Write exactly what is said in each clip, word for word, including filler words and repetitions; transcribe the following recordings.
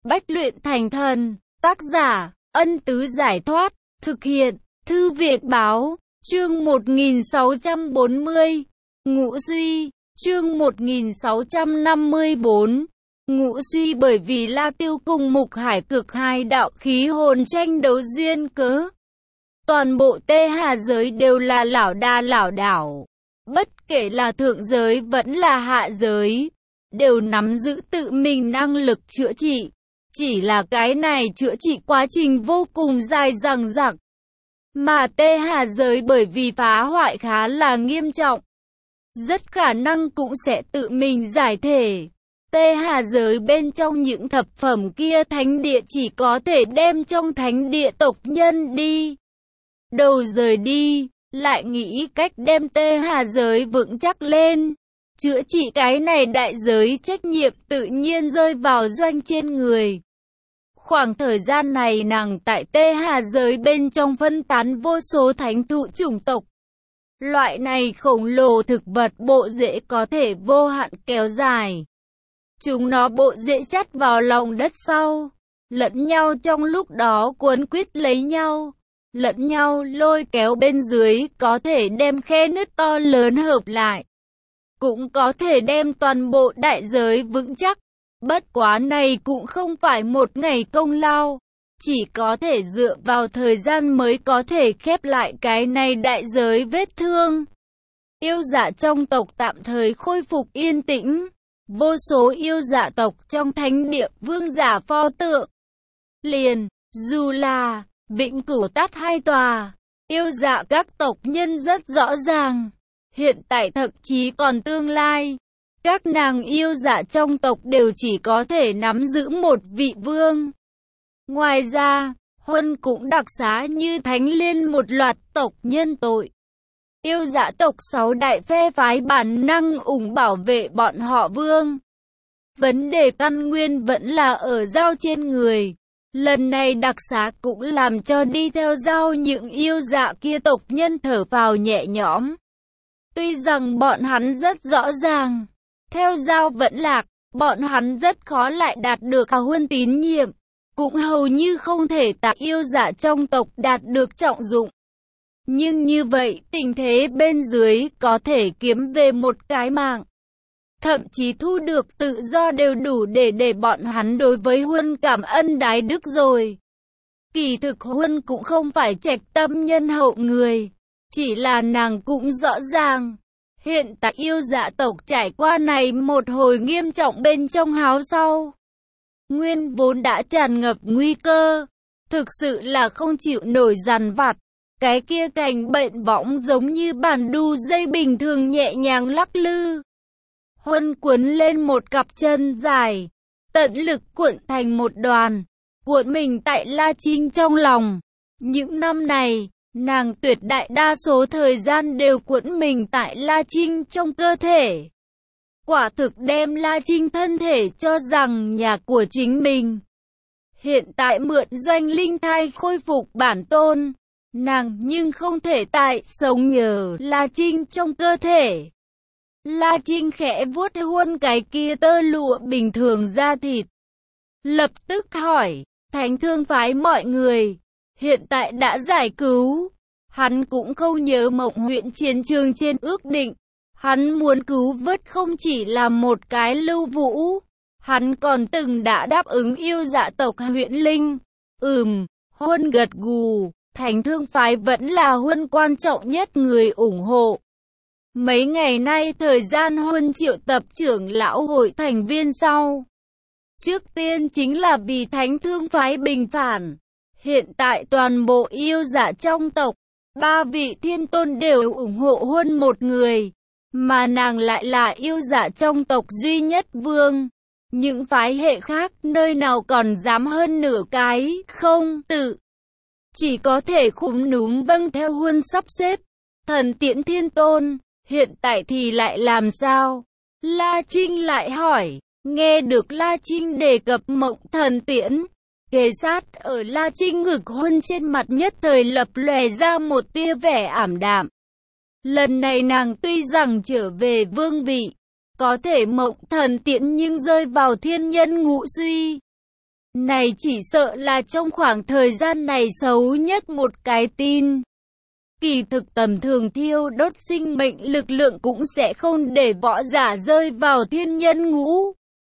Bách luyện thành thần. Tác giả, Ân Tứ Giải Thoát. Thực hiện, Thư viện Báo. Chương một nghìn sáu trăm bốn mươi. Ngũ Duy. Chương một nghìn sáu trăm năm mươi bốn. Ngũ Duy. Bởi vì La Tiêu cùng Mục Hải Cực hai đạo khí hồn tranh đấu duyên cớ, toàn bộ Tê Hà giới đều là lảo đà lảo đảo. Bất kể là thượng giới vẫn là hạ giới, đều nắm giữ tự mình năng lực chữa trị. Chỉ là cái này chữa trị quá trình vô cùng dài dằng dặc. Mà Tê Hà giới bởi vì phá hoại khá là nghiêm trọng, rất khả năng cũng sẽ tự mình giải thể. Tê Hà giới bên trong những thập phẩm kia thánh địa chỉ có thể đem trong thánh địa tộc nhân đi đầu rời đi, lại nghĩ cách đem Tê Hà giới vững chắc lên. Chữa trị cái này đại giới trách nhiệm tự nhiên rơi vào Doanh trên người. Khoảng thời gian này nàng tại Tê Hà giới bên trong phân tán vô số thánh thụ chủng tộc. Loại này khổng lồ thực vật bộ rễ có thể vô hạn kéo dài. Chúng nó bộ rễ chắt vào lòng đất sau, lẫn nhau trong lúc đó cuốn quýt lấy nhau, lẫn nhau lôi kéo bên dưới, có thể đem khe nứt to lớn hợp lại, cũng có thể đem toàn bộ đại giới vững chắc. Bất quá này cũng không phải một ngày công lao, chỉ có thể dựa vào thời gian mới có thể khép lại cái này đại giới vết thương. Yêu dạ trong tộc tạm thời khôi phục yên tĩnh. Vô số yêu dạ tộc trong thánh địa vương giả pho tượng, liền, dù là Vĩnh Cửu Tát hai tòa, yêu dạ các tộc nhân rất rõ ràng. Hiện tại thậm chí còn tương lai, các nàng yêu dạ trong tộc đều chỉ có thể nắm giữ một vị vương. Ngoài ra, Huân cũng đặc xá như Thánh Liên một loạt tộc nhân tội. Yêu dạ tộc sáu đại phe phái bản năng ủng bảo vệ bọn họ vương. Vấn đề căn nguyên vẫn là ở Dao trên người. Lần này đặc xá cũng làm cho đi theo Dao những yêu dạ kia tộc nhân thở phào nhẹ nhõm. Tuy rằng bọn hắn rất rõ ràng, theo Dao vẫn lạc, bọn hắn rất khó lại đạt được Huân tín nhiệm, cũng hầu như không thể tại yêu dạ trong tộc đạt được trọng dụng. Nhưng như vậy, tình thế bên dưới có thể kiếm về một cái mạng, thậm chí thu được tự do đều đủ để để bọn hắn đối với Huân cảm ân đái đức rồi. Kỳ thực Huân cũng không phải trạch tâm nhân hậu người, chỉ là nàng cũng rõ ràng. Hiện tại yêu dạ tộc trải qua này một hồi nghiêm trọng bên trong háo sau, nguyên vốn đã tràn ngập nguy cơ, thực sự là không chịu nổi dằn vặt. Cái kia cành bệnh võng giống như bàn đu dây bình thường nhẹ nhàng lắc lư. Huân cuốn lên một cặp chân dài, tận lực cuộn thành một đoàn, cuộn mình tại La Trinh trong lòng. Những năm này, nàng tuyệt đại đa số thời gian đều cuộn mình tại La Trinh trong cơ thể. Quả thực đem La Trinh thân thể cho rằng nhà của chính mình. Hiện tại mượn Doanh linh thai khôi phục bản tôn, nàng nhưng không thể tại sống nhờ La Trinh trong cơ thể. La Trinh khẽ vuốt Huân cái kia tơ lụa bình thường da thịt, lập tức hỏi, Thánh Thương phái mọi người, hiện tại đã giải cứu. Hắn cũng không nhớ Mộng huyện chiến trường trên ước định, hắn muốn cứu vớt không chỉ là một cái Lưu Vũ, hắn còn từng đã đáp ứng yêu dạ tộc huyện Linh. Ừm, Huân gật gù. Thánh Thương phái vẫn là Huân quan trọng nhất người ủng hộ. Mấy ngày nay thời gian Huân triệu tập trưởng lão hội thành viên sau. Trước tiên chính là vì Thánh Thương phái bình phản. Hiện tại toàn bộ yêu dạ trong tộc, ba vị thiên tôn đều ủng hộ Huân một người. Mà nàng lại là yêu dạ trong tộc duy nhất vương. Những phái hệ khác nơi nào còn dám hơn nửa cái, không tự. Chỉ có thể khúm núm vâng theo Huân sắp xếp. Thần Tiễn thiên tôn, hiện tại thì lại làm sao? La Trinh lại hỏi. Nghe được La Trinh đề cập Mộng Thần Tiễn, kề sát ở La Trinh ngực Huân trên mặt nhất thời lập lòe ra một tia vẻ ảm đạm. Lần này nàng tuy rằng trở về vương vị, có thể Mộng Thần Tiễn nhưng rơi vào thiên nhân Ngũ Duy. Này chỉ sợ là trong khoảng thời gian này xấu nhất một cái tin. Kỳ thực tầm thường thiêu đốt sinh mệnh lực lượng cũng sẽ không để võ giả rơi vào thiên nhân ngũ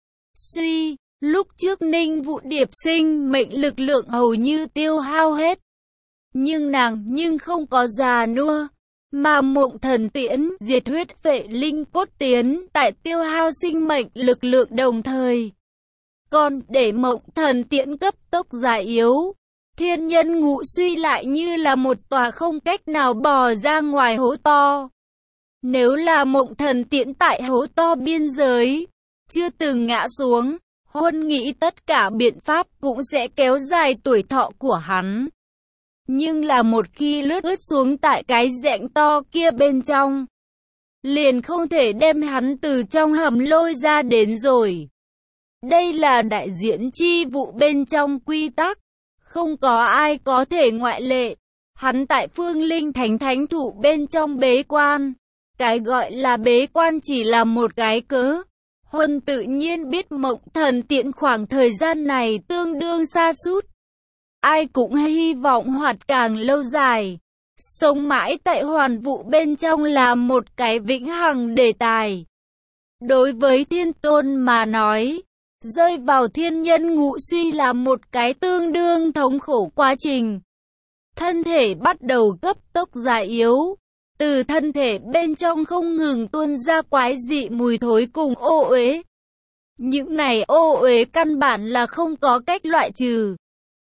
suy. Lúc trước Ninh Vũ Điệp sinh mệnh lực lượng hầu như tiêu hao hết. Nhưng nàng nhưng không có già nua. Mà Mộng Thần Tiễn diệt huyết vệ linh cốt tiến tại tiêu hao sinh mệnh lực lượng đồng thời. Còn để Mộng Thần Tiễn cấp tốc già yếu, thiên nhân ngũ suy lại như là một tòa không cách nào bò ra ngoài hố to. Nếu là Mộng Thần Tiễn tại hố to biên giới, chưa từng ngã xuống, Huân nghĩ tất cả biện pháp cũng sẽ kéo dài tuổi thọ của hắn. Nhưng là một khi lướt ướt xuống tại cái rãnh to kia bên trong, liền không thể đem hắn từ trong hầm lôi ra đến rồi. Đây là đại diễn chi vụ bên trong quy tắc, không có ai có thể ngoại lệ. Hắn tại Phương Linh Thánh Thánh Thụ bên trong bế quan. Cái gọi là bế quan chỉ là một cái cớ. Huân tự nhiên biết Mộng Thần Tiễn khoảng thời gian này tương đương sa sút. Ai cũng hy vọng hoạt càng lâu dài. Sống mãi tại hoàn vũ bên trong là một cái vĩnh hằng đề tài. Đối với thiên tôn mà nói, rơi vào thiên nhân ngũ suy là một cái tương đương thống khổ quá trình. Thân thể bắt đầu cấp tốc già yếu. Từ thân thể bên trong không ngừng tuôn ra quái dị mùi thối cùng ô uế. Những này ô uế căn bản là không có cách loại trừ.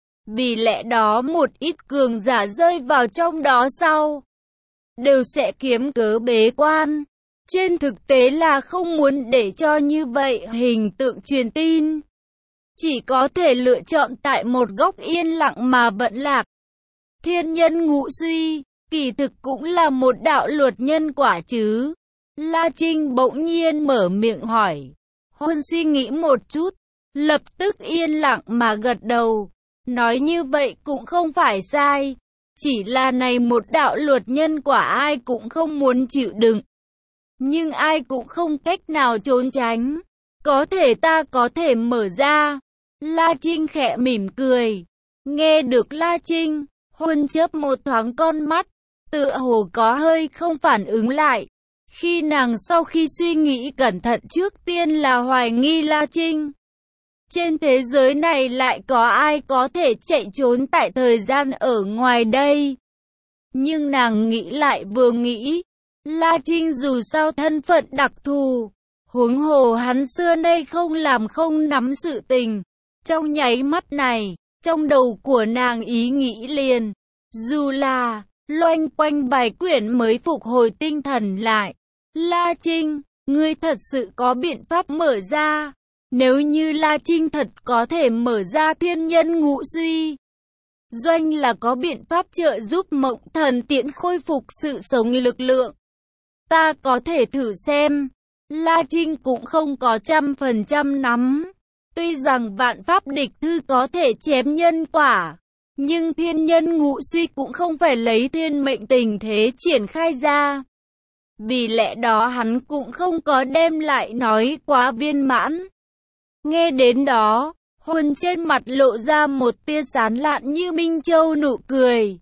Vì lẽ đó một ít cường giả rơi vào trong đó sau, đều sẽ kiếm cớ bế quan. Trên thực tế là không muốn để cho như vậy hình tượng truyền tin. Chỉ có thể lựa chọn tại một góc yên lặng mà vẫn lạc. Thiên nhân ngũ suy, kỳ thực cũng là một đạo luật nhân quả chứ. La Trinh bỗng nhiên mở miệng hỏi. Huân suy nghĩ một chút, lập tức yên lặng mà gật đầu. Nói như vậy cũng không phải sai. Chỉ là này một đạo luật nhân quả ai cũng không muốn chịu đựng. Nhưng ai cũng không cách nào trốn tránh. Có thể ta có thể mở ra. La Trinh khẽ mỉm cười. Nghe được La Trinh, Huân chớp một thoáng con mắt, tựa hồ có hơi không phản ứng lại. Khi nàng sau khi suy nghĩ cẩn thận trước tiên là hoài nghi La Trinh. Trên thế giới này lại có ai có thể chạy trốn tại thời gian ở ngoài đây? Nhưng nàng nghĩ lại vừa nghĩ, La Trinh dù sao thân phận đặc thù, huống hồ hắn xưa nay không làm không nắm sự tình. Trong nháy mắt này, trong đầu của nàng ý nghĩ liền, dù là loanh quanh bài quyển mới phục hồi tinh thần lại. La Trinh, ngươi thật sự có biện pháp mở ra? Nếu như La Trinh thật có thể mở ra thiên nhân ngũ suy, Doanh là có biện pháp trợ giúp Mộng Thần Tiễn khôi phục sự sống lực lượng. Ta có thể thử xem. La Trinh cũng không có trăm phần trăm nắm. Tuy rằng vạn pháp địch thư có thể chém nhân quả, nhưng thiên nhân ngũ suy cũng không phải lấy thiên mệnh tình thế triển khai ra. Vì lẽ đó hắn cũng không có đem lại nói quá viên mãn. Nghe đến đó, Huân trên mặt lộ ra một tia sán lạn như Minh Châu nụ cười.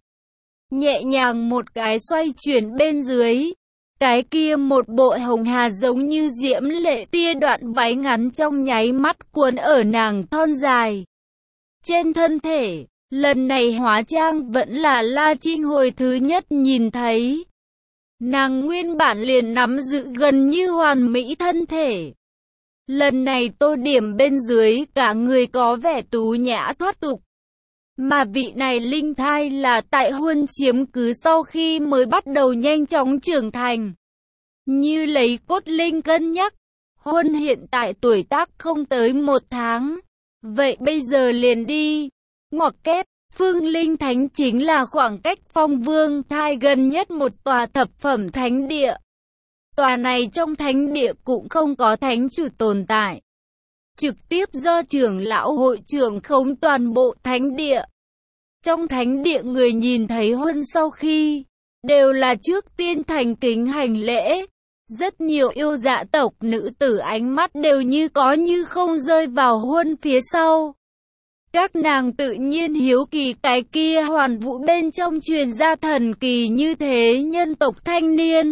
Nhẹ nhàng một cái xoay chuyển bên dưới. Cái kia một bộ hồng hà giống như diễm lệ tia đoạn váy ngắn trong nháy mắt cuốn ở nàng thon dài. Trên thân thể, lần này hóa trang vẫn là La Trinh hồi thứ nhất nhìn thấy. Nàng nguyên bản liền nắm giữ gần như hoàn mỹ thân thể. Lần này tô điểm bên dưới cả người có vẻ tú nhã thoát tục. Mà vị này linh thai là tại Huân chiếm cứ sau khi mới bắt đầu nhanh chóng trưởng thành. Như lấy cốt linh cân nhắc, Huân hiện tại tuổi tác không tới một tháng. Vậy bây giờ liền đi. Ngoặc kép, Phương Linh Thánh chính là khoảng cách Phong Vương thai gần nhất một tòa thập phẩm thánh địa. Tòa này trong thánh địa cũng không có thánh chủ tồn tại. Trực tiếp do trưởng lão hội trưởng khống toàn bộ thánh địa. Trong thánh địa người nhìn thấy Huân sau khi, đều là trước tiên thành kính hành lễ. Rất nhiều yêu dạ tộc nữ tử ánh mắt đều như có như không rơi vào Huân phía sau. Các nàng tự nhiên hiếu kỳ cái kia hoàn vũ bên trong truyền ra thần kỳ như thế nhân tộc thanh niên.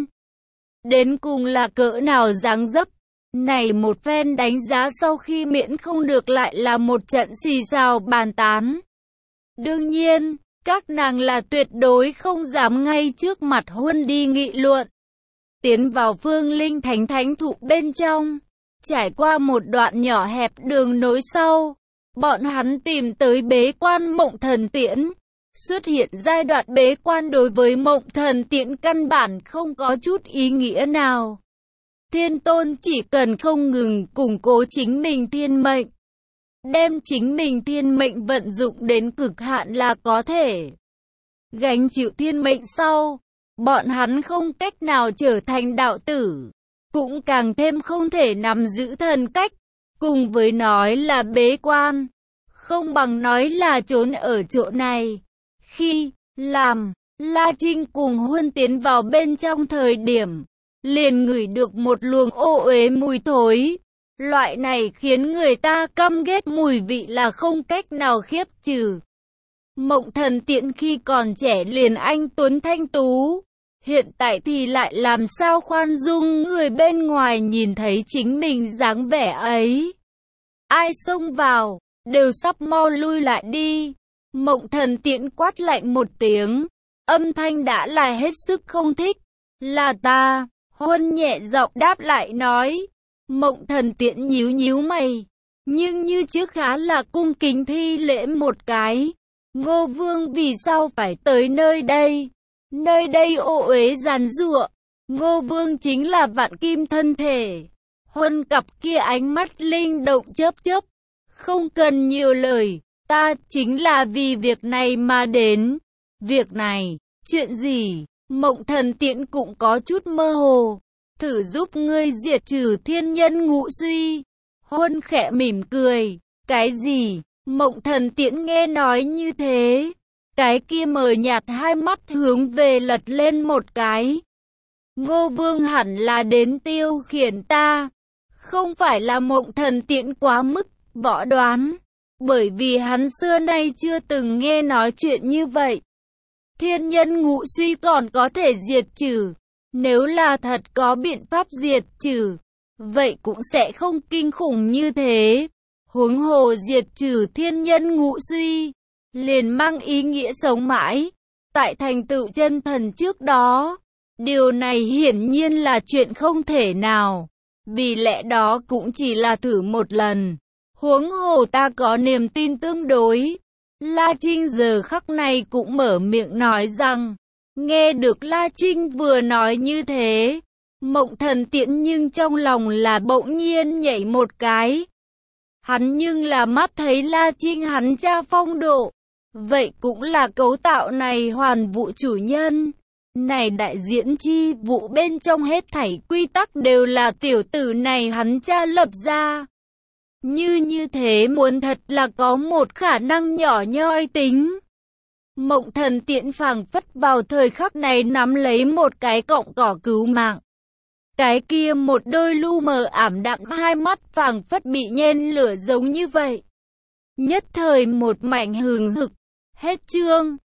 Đến cùng là cỡ nào dáng dấp. Này một phen đánh giá sau khi miễn không được lại là một trận xì xào bàn tán. Đương nhiên, các nàng là tuyệt đối không dám ngay trước mặt Huân đi nghị luận. Tiến vào Phương Linh Thánh thánh thụ bên trong, trải qua một đoạn nhỏ hẹp đường nối sau, bọn hắn tìm tới bế quan Mộng Thần Tiễn. Xuất hiện giai đoạn bế quan đối với Mộng Thần Tiễn căn bản không có chút ý nghĩa nào. Thiên Tôn chỉ cần không ngừng củng cố chính mình thiên mệnh, đem chính mình thiên mệnh vận dụng đến cực hạn là có thể gánh chịu thiên mệnh sau, bọn hắn không cách nào trở thành đạo tử, cũng càng thêm không thể nắm giữ thần cách, cùng với nói là bế quan, không bằng nói là trốn ở chỗ này. Khi làm La Trinh cùng Huân tiến vào bên trong thời điểm, liền ngửi được một luồng ô uế mùi thối. Loại này khiến người ta căm ghét mùi vị là không cách nào khiếp trừ. Mộng Thần Tiễn khi còn trẻ liền anh tuấn thanh tú, hiện tại thì lại làm sao khoan dung người bên ngoài nhìn thấy chính mình dáng vẻ ấy. Ai xông vào, đều sắp mau lui lại đi. Mộng Thần Tiễn quát lạnh một tiếng, âm thanh đã là hết sức không thích. Là ta, Huân nhẹ giọng đáp lại nói. Mộng Thần Tiễn nhíu nhíu mày, nhưng như trước khá là cung kính thi lễ một cái. Ngô Vương vì sao phải tới nơi đây? Nơi đây ô uế giàn giụa. Ngô Vương chính là vạn kim thân thể. Huân cặp kia ánh mắt linh động chớp chớp. Không cần nhiều lời, ta chính là vì việc này mà đến. Việc này, chuyện gì? Mộng Thần Tiễn cũng có chút mơ hồ. Thử giúp ngươi diệt trừ thiên nhân ngũ suy. Huân khẽ mỉm cười. Cái gì? Mộng Thần Tiễn nghe nói như thế, cái kia mờ nhạt hai mắt hướng về lật lên một cái. Ngô Vương hẳn là đến tiêu khiển ta, không phải là Mộng Thần Tiễn quá mức võ đoán, bởi vì hắn xưa nay chưa từng nghe nói chuyện như vậy. Thiên nhân ngũ suy còn có thể diệt trừ, nếu là thật có biện pháp diệt trừ, vậy cũng sẽ không kinh khủng như thế. Huống hồ diệt trừ thiên nhân ngũ suy, liền mang ý nghĩa sống mãi, tại thành tựu chân thần trước đó. Điều này hiển nhiên là chuyện không thể nào, vì lẽ đó cũng chỉ là thử một lần. Huống hồ ta có niềm tin tương đối. La Trinh giờ khắc này cũng mở miệng nói rằng, nghe được La Trinh vừa nói như thế, Mộng Thần Tiễn nhưng trong lòng là bỗng nhiên nhảy một cái. Hắn nhưng là mắt thấy La Trinh hắn cha phong độ, vậy cũng là cấu tạo này hoàn vũ chủ nhân. Này đại diễn chi vụ bên trong hết thảy quy tắc đều là tiểu tử này hắn cha lập ra. Như như thế muốn thật là có một khả năng nhỏ nhoi tính. Mộng Thần Tiễn phảng phất vào thời khắc này nắm lấy một cái cọng cỏ cứu mạng. Cái kia một đôi lu mờ ảm đạm hai mắt phảng phất bị nhen lửa giống như vậy. Nhất thời một mảnh hừng hực. Hết chương.